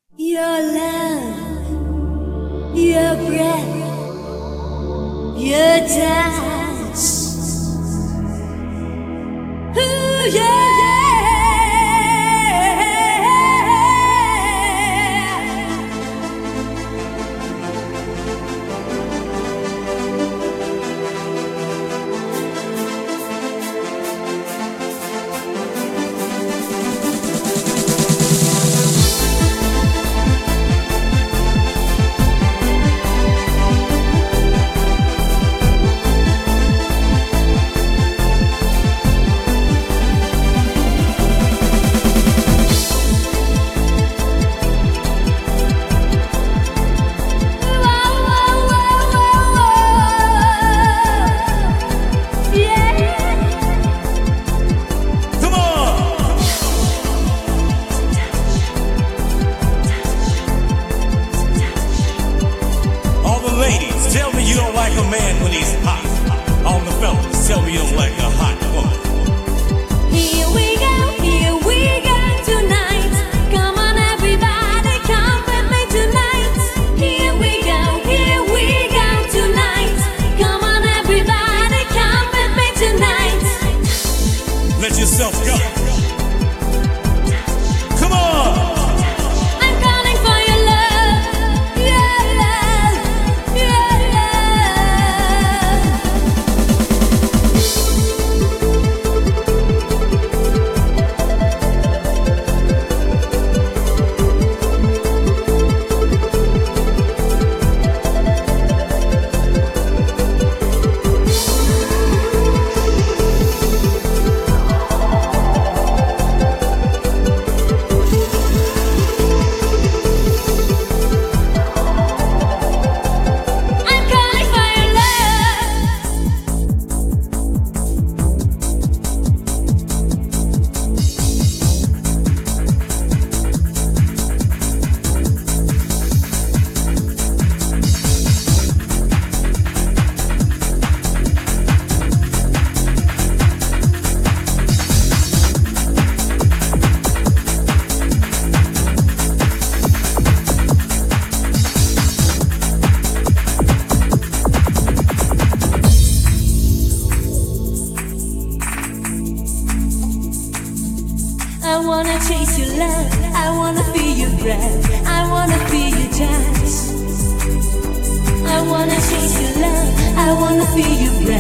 Your love, your breath, your touch. Ooh, yeah. Tell me you don't like a man when he's hot. All the fellas, tell me you don't like a hot woman. Here we go tonight. Come on everybody, come with me tonight. Here we go tonight. Come on everybody, come with me tonight. Let yourself go. Come on. I'm calling for your love, your love, your love. I'm calling for your love. I wanna chase your love, I wanna feel your breath, I wanna feel your touch. I wanna chase your love, I wanna feel your breath.